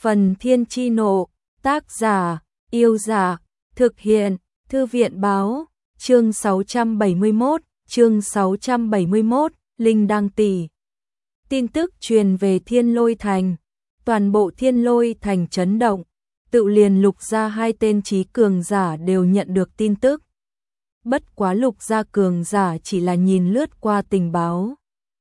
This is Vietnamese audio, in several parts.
Phần Thiên Chi Nộ, tác giả, Yêu Giả, thực hiện, Thư viện Báo, chương 671, Linh Đăng Tỷ. Tin tức truyền về Thiên Lôi Thành, toàn bộ Thiên Lôi Thành chấn động, tự liền Lục gia hai tên trí cường giả đều nhận được tin tức. Bất quá Lục gia cường giả chỉ là nhìn lướt qua tình báo,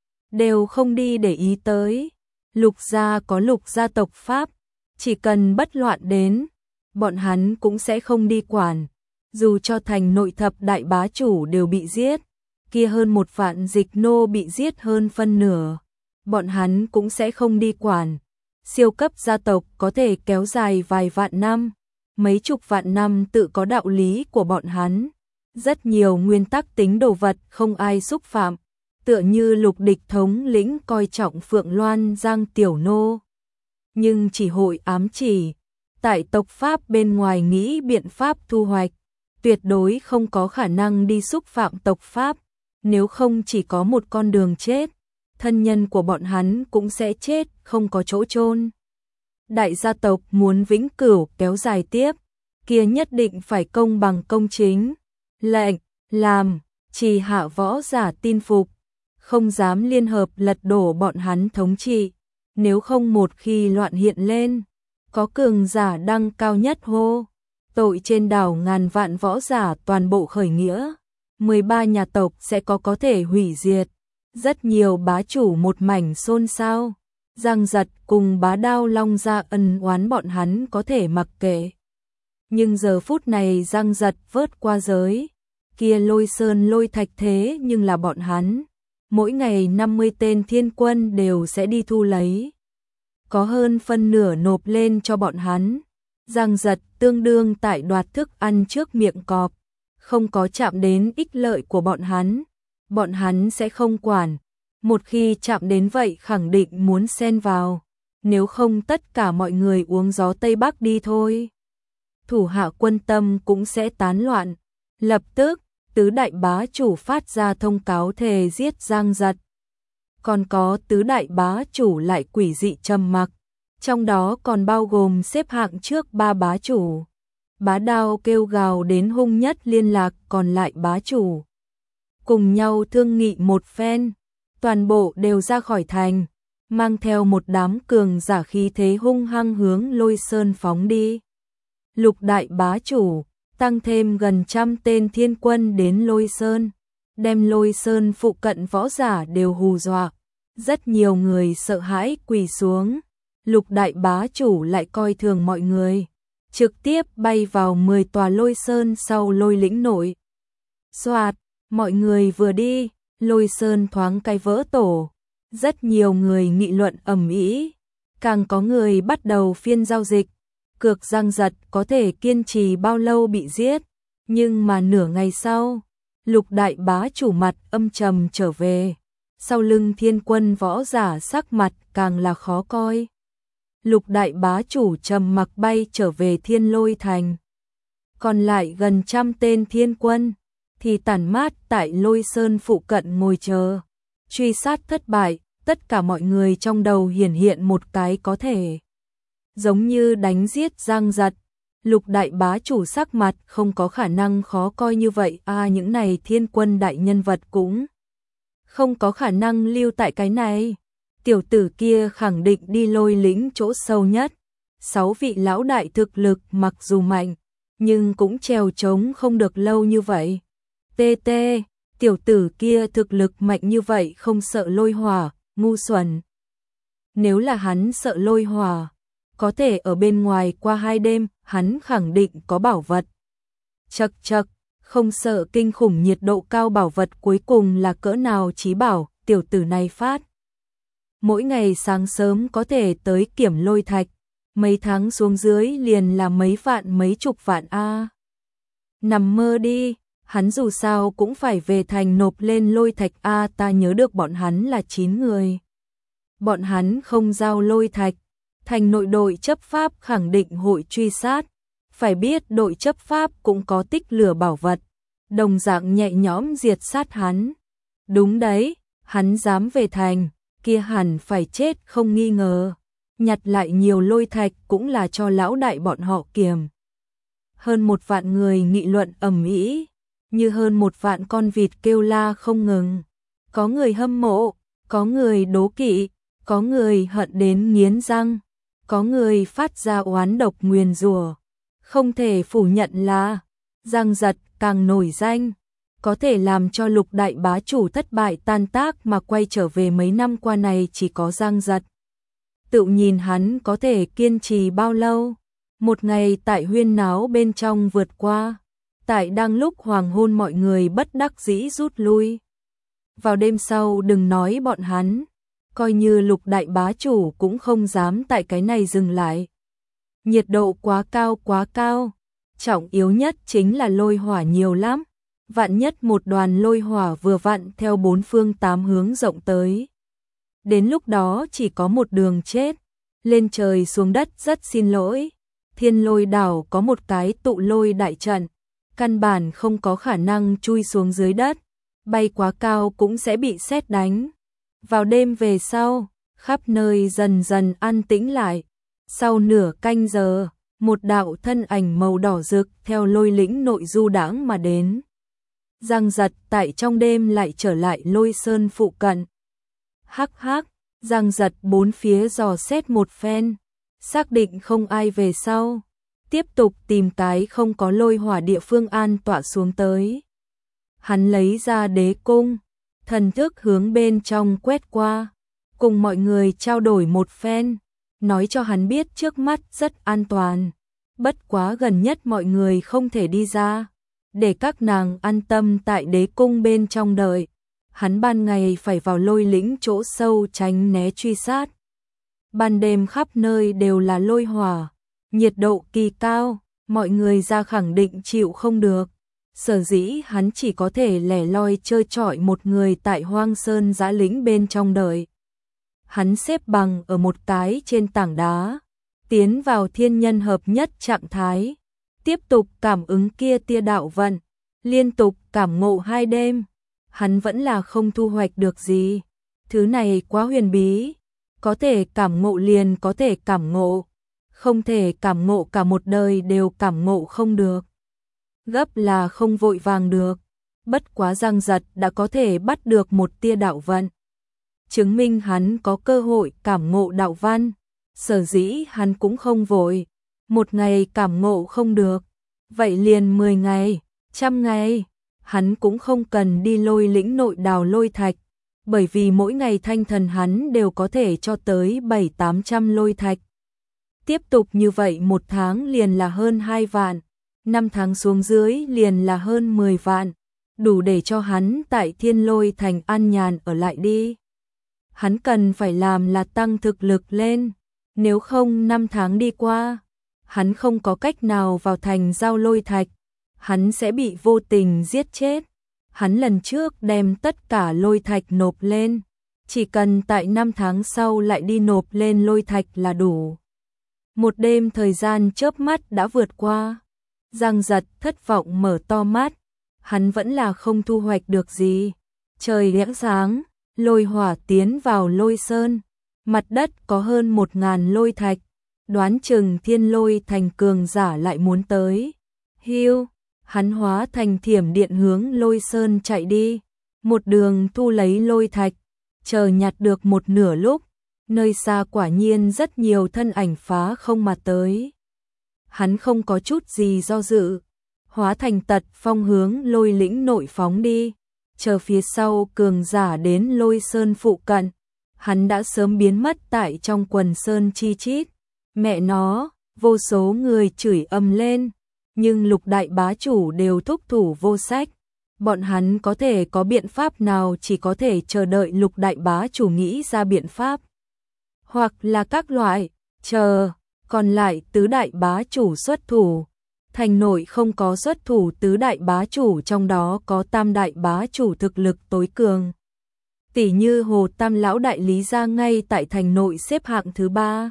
đều không đi để ý tới. Lục gia có Lục gia tộc pháp, chỉ cần bất loạn đến, bọn hắn cũng sẽ không đi quản. Dù cho thành nội thập đại bá chủ đều bị giết, kia hơn 1 vạn dịch nô bị giết hơn phân nửa, bọn hắn cũng sẽ không đi quản. Siêu cấp gia tộc có thể kéo dài vài vạn năm, mấy chục vạn năm tự có đạo lý của bọn hắn. Rất nhiều nguyên tắc tính đồ vật không ai xúc phạm, tựa như Lục địch thống lĩnh coi trọng Phượng Loan Giang tiểu nô. Nhưng chỉ hội ám chỉ, tại tộc pháp bên ngoài nghĩ biện pháp thu hoạch, tuyệt đối không có khả năng đi xúc phạm tộc pháp, nếu không chỉ có một con đường chết, thân nhân của bọn hắn cũng sẽ chết, không có chỗ chôn. Đại gia tộc muốn vĩnh cửu kéo dài tiếp, kia nhất định phải công bằng công chính, lệnh, làm, trì hạ võ giả tin phục, không dám liên hợp lật đổ bọn hắn thống trị, nếu không một khi loạn hiện lên, có cường giả đăng cao nhất hô, tội trên đảo ngàn vạn võ giả toàn bộ khởi nghĩa, 13 nhà tộc sẽ có thể hủy diệt. Rất nhiều bá chủ một mảnh xôn xao, Giang Giật cùng Bá Đao Long gia ân oán bọn hắn có thể mặc kệ. Nhưng giờ phút này Giang Giật vớt qua giới, kia Lôi Sơn Lôi Thạch thế nhưng là bọn hắn, mỗi ngày 50 tên thiên quân đều sẽ đi thu lấy. Có hơn phân nửa nộp lên cho bọn hắn. Giang Giật tương đương tại đoạt thức ăn trước miệng cọp, không có chạm đến ích lợi của bọn hắn sẽ không quản. Một khi chạm đến vậy khẳng định muốn xen vào, nếu không tất cả mọi người uống gió Tây Bắc đi thôi. Thủ hạ quân tâm cũng sẽ tán loạn. Lập tức, tứ đại bá chủ phát ra thông cáo thề giết Giang Giật. Còn có tứ đại bá chủ lại quỷ dị trầm mặc, trong đó còn bao gồm xếp hạng trước 3 bá chủ. Bá Đao kêu gào đến hung nhất liên lạc còn lại bá chủ, cùng nhau thương nghị một phen, toàn bộ đều ra khỏi thành, mang theo một đám cường giả khí thế hung hăng hướng Lôi Sơn phóng đi. Lục đại bá chủ tăng thêm gần 100 tên thiên quân đến Lôi Sơn, đem Lôi Sơn phụ cận võ giả đều hù dọa, rất nhiều người sợ hãi quỳ xuống. Lục đại bá chủ lại coi thường mọi người, trực tiếp bay vào 10 tòa Lôi Sơn sau Lôi lĩnh nội. Soạt, mọi người vừa đi, Lôi Sơn thoáng cái vỡ tổ, rất nhiều người nghị luận ầm ĩ, càng có người bắt đầu phiên giao dịch, cược Giang Giật có thể kiên trì bao lâu bị giết, nhưng mà nửa ngày sau, Lục đại bá chủ mặt âm trầm trở về, sau lưng thiên quân võ giả sắc mặt càng là khó coi. Lục đại bá chủ trầm mặc bay trở về Thiên Lôi Thành. Còn lại gần 100 tên thiên quân thì tản mát tại Lôi Sơn phụ cận ngồi chờ. Truy sát thất bại, tất cả mọi người trong đầu hiển hiện một cái có thể. Giống như đánh giết Giang Giật, Lục đại bá chủ sắc mặt không có khả năng khó coi như vậy. Những này thiên quân đại nhân vật cũng không có khả năng lưu tại cái này. Tiểu tử kia khẳng định đi Lôi lĩnh chỗ sâu nhất. 6 vị lão đại thực lực mặc dù mạnh, nhưng cũng trèo trống không được lâu như vậy. TT, tiểu tử kia thực lực mạnh như vậy không sợ lôi hỏa, ngu xuẩn. Nếu là hắn sợ lôi hỏa, có thể ở bên ngoài qua 2 đêm, hắn khẳng định có bảo vật. Chậc chậc, không sợ kinh khủng nhiệt độ cao bảo vật cuối cùng là cỡ nào chí bảo, tiểu tử này phát. Mỗi ngày sáng sớm có thể tới Kiểm Lôi Thạch, mấy tháng xuống dưới liền là mấy vạn mấy chục vạn Nằm mơ đi, hắn dù sao cũng phải về thành nộp lên Lôi Thạch ta nhớ được bọn hắn là 9 người. Bọn hắn không giao Lôi Thạch, thành nội đội chấp pháp khẳng định hội truy sát, phải biết đội chấp pháp cũng có tích lửa bảo vật, đồng dạng nhẹ nhõm diệt sát hắn. Đúng đấy, hắn dám về thành, kia hẳn phải chết không nghi ngờ. nhặt lại nhiều lôi thạch cũng là cho lão đại bọn họ kiềm. Hơn 1 vạn người nghị luận ầm ĩ, như hơn 1 vạn con vịt kêu la không ngừng. Có người hâm mộ, có người đố kỵ, có người hận đến nghiến răng, có người phát ra oán độc nguyền rủa. Không thể phủ nhận là Giang Giật càng nổi danh, có thể làm cho Lục đại bá chủ thất bại tan tác mà quay trở về mấy năm qua này chỉ có Giang Giật. Tự nhìn hắn có thể kiên trì bao lâu. Một ngày tại huyên náo bên trong vượt qua, tại đang lúc hoàng hôn mọi người bất đắc dĩ rút lui. Vào đêm sau đừng nói bọn hắn, coi như Lục đại bá chủ cũng không dám tại cái này dừng lại. Nhiệt độ quá cao, trọng yếu nhất chính là lôi hỏa nhiều lắm, vạn nhất một đoàn lôi hỏa vừa vặn theo 4 phương 8 hướng rộng tới. Đến lúc đó chỉ có một đường chết, lên trời xuống đất rất xin lỗi. Thiên Lôi đảo có một cái tụ lôi đại trận, căn bản không có khả năng chui xuống dưới đất, bay quá cao cũng sẽ bị sét đánh. Vào đêm về sau, khắp nơi dần dần an tĩnh lại. Sau nửa canh giờ, một đạo thân ảnh màu đỏ rực theo lôi lĩnh nội du đãng mà đến. Giang Giật tại trong đêm lại trở lại Lôi Sơn phụ cận. Hắc hắc, Giang Giật bốn phía dò xét một phen, xác định không ai về sau, tiếp tục tìm cái không có lôi hỏa địa phương an tọa xuống tới. Hắn lấy ra đế cung, thần thức hướng bên trong quét qua, cùng mọi người trao đổi một phen, nói cho hắn biết trước mắt rất an toàn, bất quá gần nhất mọi người không thể đi ra, để các nàng an tâm tại đế cung bên trong đợi. Hắn ban ngày phải vào lôi lĩnh chỗ sâu tránh né truy sát. Ban đêm khắp nơi đều là lôi hỏa, nhiệt độ kỳ cao, mọi người ra khẳng định chịu không được. Sở dĩ hắn chỉ có thể lẻ loi chơi trọi một người tại Hoang Sơn Giã Lĩnh bên trong đợi. Hắn xếp bằng ở một cái trên tảng đá, tiến vào thiên nhân hợp nhất trạng thái, tiếp tục cảm ứng kia tia đạo vận, liên tục cảm ngộ 2 đêm. Hắn vẫn là không thu hoạch được gì. Thứ này quá huyền bí, có thể cảm ngộ liền có thể cảm ngộ, không thể cảm ngộ cả một đời đều cảm ngộ không được. Gấp là không vội vàng được, bất quá Giang Giật đã có thể bắt được một tia đạo vận, chứng minh hắn có cơ hội cảm ngộ đạo văn. Sở dĩ hắn cũng không vội, một ngày cảm ngộ không được, vậy liền 10 ngày, 100 ngày. Hắn cũng không cần đi lôi lĩnh nội đào lôi thạch, bởi vì mỗi ngày thanh thần hắn đều có thể cho tới 700-800 lôi thạch. Tiếp tục như vậy 1 tháng liền là hơn 2 vạn, 5 tháng xuống dưới liền là hơn 10 vạn, đủ để cho hắn tại Thiên Lôi Thành an nhàn ở lại đi. Hắn cần phải làm là tăng thực lực lên, nếu không 5 tháng đi qua, hắn không có cách nào vào thành giao lôi thạch. Hắn sẽ bị vô tình giết chết. Hắn lần trước đem tất cả lôi thạch nộp lên, chỉ cần tại 5 tháng sau lại đi nộp lên lôi thạch là đủ. Một đêm thời gian chớp mắt đã vượt qua. Giang Giật thất vọng mở to mắt, hắn vẫn là không thu hoạch được gì. Trời lẽ sáng, lôi hỏa tiến vào lôi sơn, mặt đất có hơn 1000 lôi thạch, đoán chừng Thiên Lôi Thành cường giả lại muốn tới. Hiu, hắn hóa thành thiểm điện hướng lôi sơn chạy đi, một đường thu lấy lôi thạch, chờ nhặt được một nửa lúc, nơi xa quả nhiên rất nhiều thân ảnh phá không mà tới. Hắn không có chút gì do dự, hóa thành tật phong hướng lôi lĩnh nội phóng đi, chờ phía sau cường giả đến lôi sơn phụ cận, hắn đã sớm biến mất tại trong quần sơn chi chít. Mẹ nó, vô số người chửi ầm lên. Nhưng Lục đại bá chủ đều thúc thủ vô sách, bọn hắn có thể có biện pháp nào, chỉ có thể chờ đợi Lục đại bá chủ nghĩ ra biện pháp, hoặc là các loại chờ, còn lại tứ đại bá chủ xuất thủ. Thành nội không có xuất thủ tứ đại bá chủ, trong đó có tam đại bá chủ thực lực tối cường. Tỷ như Hồ Tam lão đại Lý gia ngay tại thành nội xếp hạng thứ 3.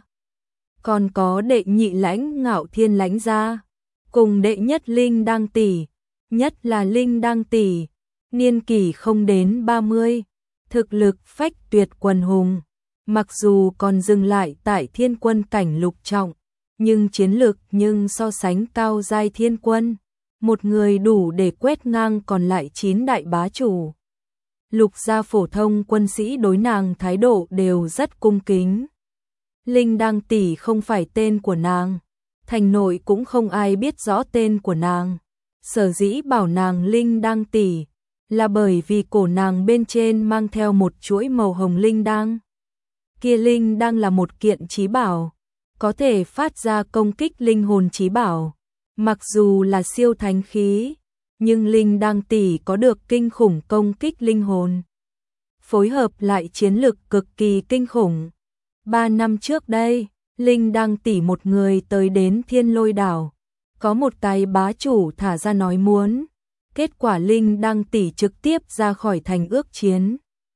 Còn có đệ nhị lãnh Ngạo Thiên lãnh gia, cùng đệ nhất Linh Đăng tỷ, nhất là Linh Đăng tỷ, niên kỷ không đến 30, thực lực phách tuyệt quần hùng, mặc dù còn dừng lại tại thiên quân cảnh lục trọng, nhưng chiến lực nhưng so sánh cao giai thiên quân, một người đủ để quét ngang còn lại 9 đại bá chủ. Lục gia phổ thông quân sĩ đối nàng thái độ đều rất cung kính. Linh Đăng tỷ không phải tên của nàng, thành nội cũng không ai biết rõ tên của nàng. Sở dĩ bảo nàng Linh Đăng tỷ là bởi vì cổ nàng bên trên mang theo một chuỗi màu hồng linh đăng. Kia linh đăng là một kiện chí bảo, có thể phát ra công kích linh hồn chí bảo. Mặc dù là siêu thánh khí, nhưng Linh Đăng tỷ có được kinh khủng công kích linh hồn. Phối hợp lại chiến lực cực kỳ kinh khủng. 3 năm trước đây, Linh Đăng tỷ một người tới đến Thiên Lôi đảo, có một cái bá chủ thả ra nói muốn. Kết quả Linh Đăng tỷ trực tiếp ra khỏi thành ước chiến.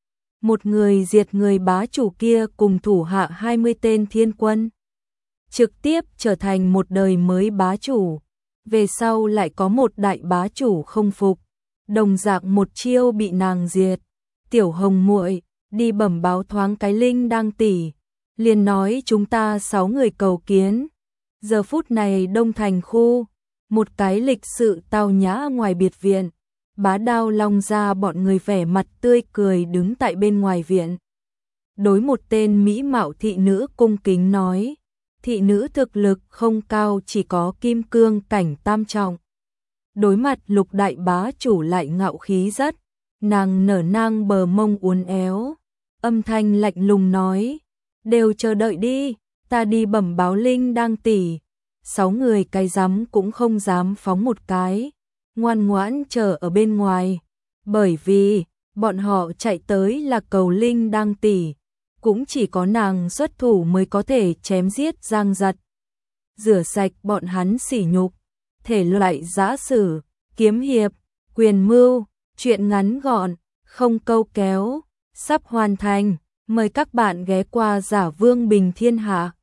Một người diệt người bá chủ kia cùng thủ hạ 20 tên thiên quân. Trực tiếp trở thành một đời mới bá chủ. Về sau lại có một đại bá chủ không phục, đồng dạng một chiêu bị nàng diệt. Tiểu Hồng muội đi bẩm báo thoáng cái Linh Đăng tỷ, liền nói chúng ta 6 người cầu kiến. Giờ phút này Đông Thành khu, một cái lịch sự tao nhã ngoài biệt viện, Bá Đao Long ra bọn người vẻ mặt tươi cười đứng tại bên ngoài viện. Đối một tên mỹ mạo thị nữ cung kính nói, thị nữ thực lực không cao, chỉ có kim cương cảnh tam trọng. Đối mặt Lục đại bá chủ lại ngạo khí rất, nàng nở nang bờ mông uốn éo, âm thanh lạnh lùng nói, đều chờ đợi đi, ta đi bẩm báo Linh Đăng tỷ. 6 người cái dám cũng không dám phóng một cái, ngoan ngoãn chờ ở bên ngoài, bởi vì bọn họ chạy tới là cầu Linh Đăng tỷ, cũng chỉ có nàng xuất thủ mới có thể chém giết giang giật, rửa sạch bọn hắn sỉ nhục. Thể loại giã sử, kiếm hiệp, quyền mưu, truyện ngắn gọn, không câu kéo, sắp hoàn thành, mời các bạn ghé qua Giả Vương Bình Thiên Hạ.